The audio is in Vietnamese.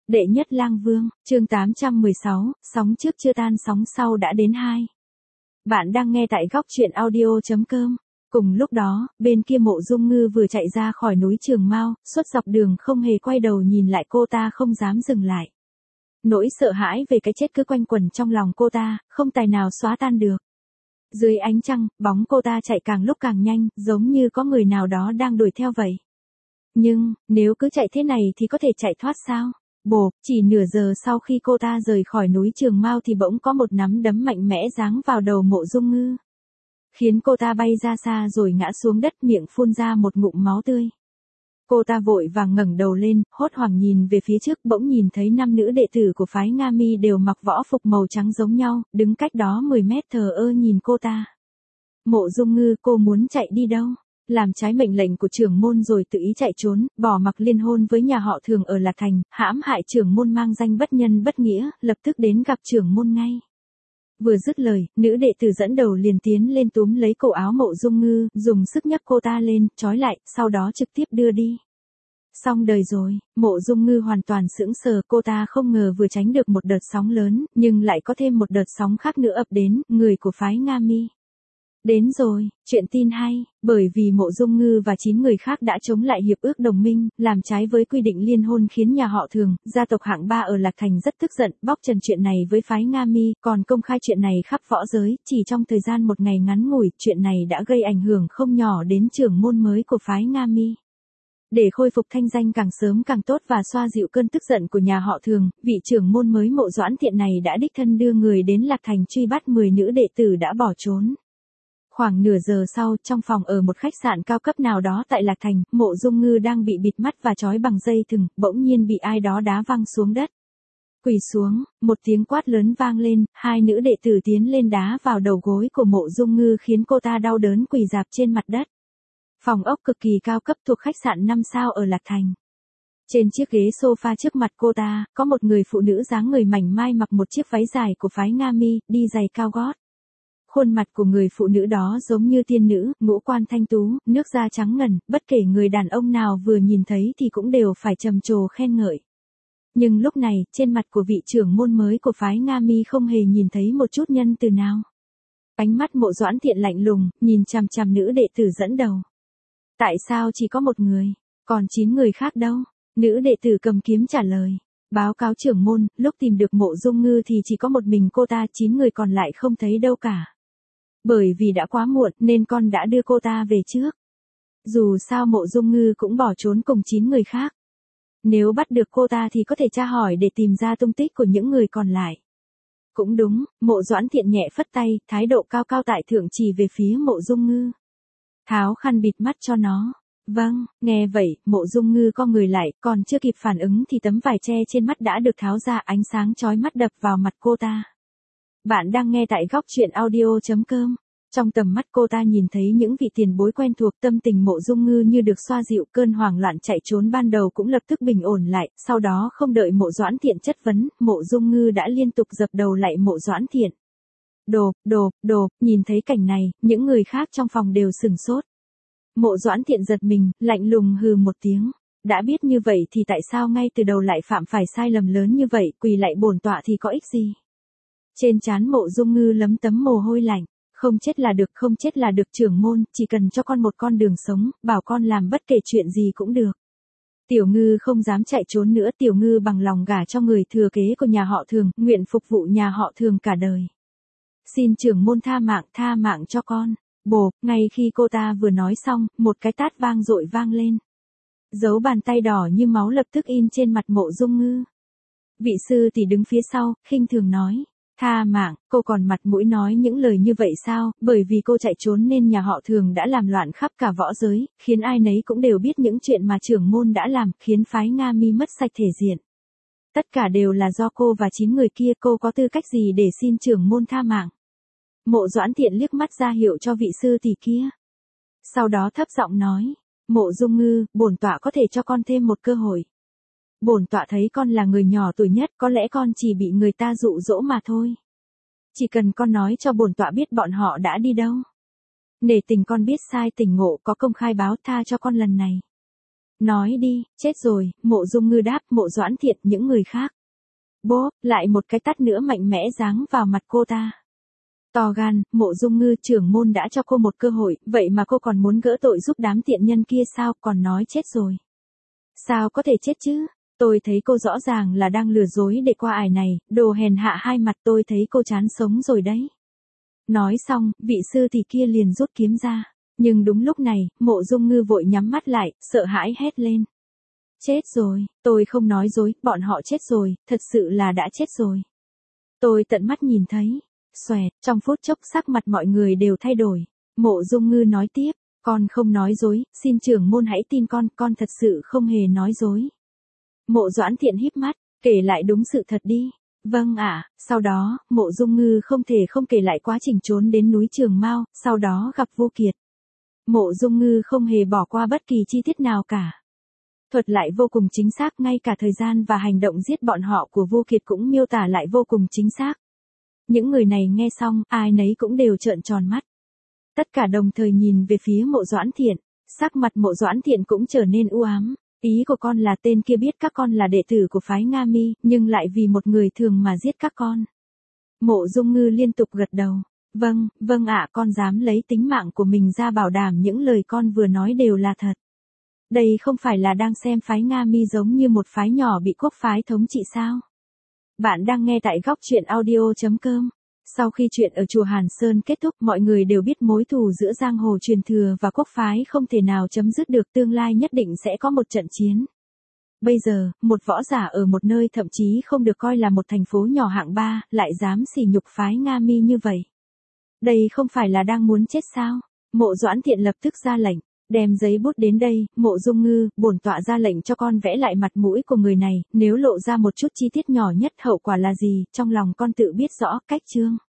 Đệ nhất lang vương, chương 816, sóng trước chưa tan sóng sau đã đến 2. Bạn đang nghe tại góc truyện audio.com. Cùng lúc đó, bên kia Mộ Dung Ngư vừa chạy ra khỏi núi Trường Mao, suốt dọc đường không hề quay đầu nhìn lại, cô ta không dám dừng lại. Nỗi sợ hãi về cái chết cứ quanh quẩn trong lòng cô ta, không tài nào xóa tan được. Dưới ánh trăng, bóng cô ta chạy càng lúc càng nhanh, giống như có người nào đó đang đuổi theo vậy. Nhưng, nếu cứ chạy thế này thì có thể chạy thoát sao? Bộp, chỉ nửa giờ sau khi cô ta rời khỏi núi Trường Mao thì bỗng có một nắm đấm mạnh mẽ giáng vào đầu Mộ Dung Ngư. Khiến cô ta bay ra xa rồi ngã xuống đất, miệng phun ra một ngụm máu tươi. Cô ta vội vàng ngẩng đầu lên, hốt hoảng nhìn về phía trước, bỗng nhìn thấy 5 nữ đệ tử của phái Nga Mi đều mặc võ phục màu trắng giống nhau, đứng cách đó 10 mét thờ ơ nhìn cô ta. Mộ Dung Ngư, cô muốn chạy đi đâu? Làm trái mệnh lệnh của trưởng môn rồi tự ý chạy trốn, bỏ mặc liên hôn với nhà họ Thường ở Lạc Thành, hãm hại trưởng môn mang danh bất nhân bất nghĩa, lập tức đến gặp trưởng môn ngay. Vừa dứt lời, nữ đệ tử dẫn đầu liền tiến lên túm lấy cổ áo Mộ Dung Ngư, dùng sức nhấc cô ta lên, trói lại, sau đó trực tiếp đưa đi. Xong đời rồi, Mộ Dung Ngư hoàn toàn sững sờ, cô ta không ngờ vừa tránh được một đợt sóng lớn, nhưng lại có thêm một đợt sóng khác nữa ập đến, người của phái Nga Mi. Đến rồi, chuyện tin hay, bởi vì Mộ Dung Ngư và 9 người khác đã chống lại hiệp ước đồng minh, làm trái với quy định liên hôn khiến nhà họ Thường, gia tộc hạng 3 ở Lạc Thành rất tức giận, bóc trần chuyện này với phái Nga Mi, còn công khai chuyện này khắp võ giới, chỉ trong thời gian một ngày ngắn ngủi, chuyện này đã gây ảnh hưởng không nhỏ đến trưởng môn mới của phái Nga Mi. Để khôi phục thanh danh càng sớm càng tốt và xoa dịu cơn tức giận của nhà họ Thường, vị trưởng môn mới Mộ Doãn Thiện này đã đích thân đưa người đến Lạc Thành truy bắt 10 nữ đệ tử đã bỏ trốn. Khoảng nửa giờ sau, trong phòng ở một khách sạn cao cấp nào đó tại Lạc Thành, Mộ Dung Ngư đang bị bịt mắt và trói bằng dây thừng, bỗng nhiên bị ai đó đá văng xuống đất. Quỳ xuống, một tiếng quát lớn vang lên, 2 nữ đệ tử tiến lên đá vào đầu gối của Mộ Dung Ngư khiến cô ta đau đớn quỳ rạp trên mặt đất. Phòng ốc cực kỳ cao cấp thuộc khách sạn 5 sao ở Lạc Thành. Trên chiếc ghế sofa trước mặt cô ta, có một người phụ nữ dáng người mảnh mai mặc một chiếc váy dài của phái Nga Mi, đi giày cao gót. Khuôn mặt của người phụ nữ đó giống như tiên nữ, ngũ quan thanh tú, nước da trắng ngần, bất kể người đàn ông nào vừa nhìn thấy thì cũng đều phải trầm trồ khen ngợi. Nhưng lúc này, trên mặt của vị trưởng môn mới của phái Nga Mi không hề nhìn thấy một chút nhân từ nào. Ánh mắt Mộ Doãn Thiện lạnh lùng, nhìn chằm chằm nữ đệ tử dẫn đầu. Tại sao chỉ có một người, còn 9 người khác đâu? Nữ đệ tử cầm kiếm trả lời. Báo cáo trưởng môn, lúc tìm được Mộ Dung Ngư thì chỉ có một mình cô ta, 9 người còn lại không thấy đâu cả. Bởi vì đã quá muộn nên con đã đưa cô ta về trước. Dù sao Mộ Dung Ngư cũng bỏ trốn cùng 9 người khác. Nếu bắt được cô ta thì có thể tra hỏi để tìm ra tung tích của những người còn lại. Cũng đúng, Mộ Doãn Thiện nhẹ phất tay, thái độ cao cao tại thượng chỉ về phía Mộ Dung Ngư. Tháo khăn bịt mắt cho nó. Vâng, nghe vậy, Mộ Dung Ngư co người lại, còn chưa kịp phản ứng thì tấm vải che trên mắt đã được tháo ra, ánh sáng chói mắt đập vào mặt cô ta. Bạn đang nghe tại góc truyện audio.com. Trong tầm mắt cô ta nhìn thấy những vị tiền bối quen thuộc, tâm tình Mộ Dung Ngư như được xoa dịu, cơn hoảng loạn chạy trốn ban đầu cũng lập tức bình ổn lại, sau đó không đợi Mộ Doãn Thiện chất vấn, Mộ Dung Ngư đã liên tục dập đầu lạy Mộ Doãn Thiện. Đột, nhìn thấy cảnh này, những người khác trong phòng đều sửng sốt. Mộ Doãn Thiện giật mình, lạnh lùng hừ một tiếng. Đã biết như vậy thì tại sao ngay từ đầu lại phạm phải sai lầm lớn như vậy, quỳ lạy bổn tọa thì có ích gì? Trên trán Mộ Dung Ngư lấm tấm mồ hôi lạnh. Không chết là được trưởng môn, chỉ cần cho con một con đường sống, bảo con làm bất kể chuyện gì cũng được. Tiểu Ngư không dám chạy trốn nữa, Tiểu Ngư bằng lòng gả cho người thừa kế của nhà họ Thường, nguyện phục vụ nhà họ Thường cả đời. Xin trưởng môn tha mạng cho con. Bộp, ngay khi cô ta vừa nói xong, một cái tát vang dội vang lên. Dấu bàn tay đỏ như máu lập tức in trên mặt Mộ Dung Ngư. Vị sư tỷ đứng phía sau, khinh thường nói. Tha mạng, cô còn mặt mũi nói những lời như vậy sao? Bởi vì cô chạy trốn nên nhà họ Thường đã làm loạn khắp cả võ giới, khiến ai nấy cũng đều biết những chuyện mà trưởng môn đã làm, khiến phái Nga Mi mất sạch thể diện. Tất cả đều là do cô và 9 người kia, cô có tư cách gì để xin trưởng môn tha mạng? Mộ Doãn Thiện liếc mắt ra hiệu cho vị sư tỷ kia. Sau đó thấp giọng nói, Mộ Dung Ngư, bổn tọa có thể cho con thêm một cơ hội. Bổn tọa thấy con là người nhỏ tuổi nhất, có lẽ con chỉ bị người ta dụ dỗ mà thôi. Chỉ cần con nói cho bổn tọa biết bọn họ đã đi đâu. Nể tình con biết sai tỉnh ngộ, có công khai báo tha cho con lần này. Nói đi, chết rồi, Mộ Dung Ngư đáp. Mộ Doãn Thiện, những người khác. Bố, lại một cái tát nữa mạnh mẽ giáng vào mặt cô ta. To gan, Mộ Dung Ngư, trưởng môn đã cho cô một cơ hội, vậy mà cô còn muốn gỡ tội giúp đám tiện nhân kia sao, còn nói chết rồi. Sao có thể chết chứ? Tôi thấy cô rõ ràng là đang lừa dối để qua ải này, đồ hèn hạ hai mặt, tôi thấy cô chán sống rồi đấy. Nói xong, vị sư tỷ kia liền rút kiếm ra. Nhưng đúng lúc này, Mộ Dung Ngư vội nhắm mắt lại, sợ hãi hét lên. Chết rồi, tôi không nói dối, bọn họ chết rồi, thật sự là đã chết rồi. Tôi tận mắt nhìn thấy. Xoẹt, trong phút chốc sắc mặt mọi người đều thay đổi. Mộ Dung Ngư nói tiếp, con không nói dối, xin trưởng môn hãy tin con thật sự không hề nói dối. Mộ Doãn Thiện híp mắt, kể lại đúng sự thật đi. Vâng ạ, sau đó, Mộ Dung Ngư không thể không kể lại quá trình trốn đến núi Trường Mao, sau đó gặp Vu Kiệt. Mộ Dung Ngư không hề bỏ qua bất kỳ chi tiết nào cả. Thuật lại vô cùng chính xác, ngay cả thời gian và hành động giết bọn họ của Vu Kiệt cũng miêu tả lại vô cùng chính xác. Những người này nghe xong, ai nấy cũng đều trợn tròn mắt. Tất cả đồng thời nhìn về phía Mộ Doãn Thiện, sắc mặt Mộ Doãn Thiện cũng trở nên u ám. Ý của con là tên kia biết các con là đệ tử của phái Nga Mi, nhưng lại vì một người thường mà giết các con. Mộ Dung Ngư liên tục gật đầu. Vâng ạ, con dám lấy tính mạng của mình ra bảo đảm những lời con vừa nói đều là thật. Đây không phải là đang xem phái Nga Mi giống như một phái nhỏ bị quốc phái thống trị sao? Bạn đang nghe tại góc truyện audio.com. Sau khi chuyện ở chùa Hàn Sơn kết thúc, mọi người đều biết mối thù giữa giang hồ truyền thừa và quốc phái không thể nào chấm dứt được, tương lai nhất định sẽ có một trận chiến. Bây giờ, một võ giả ở một nơi thậm chí không được coi là một thành phố nhỏ hạng 3, lại dám sỉ nhục phái Nga Mi như vậy. Đây không phải là đang muốn chết sao? Mộ Doãn Thiện lập tức ra lệnh. Đem giấy bút đến đây, Mộ Dung Ngư, bổn tọa ra lệnh cho con vẽ lại mặt mũi của người này, nếu lộ ra một chút chi tiết nhỏ nhất hậu quả là gì, trong lòng con tự biết rõ. Cách chương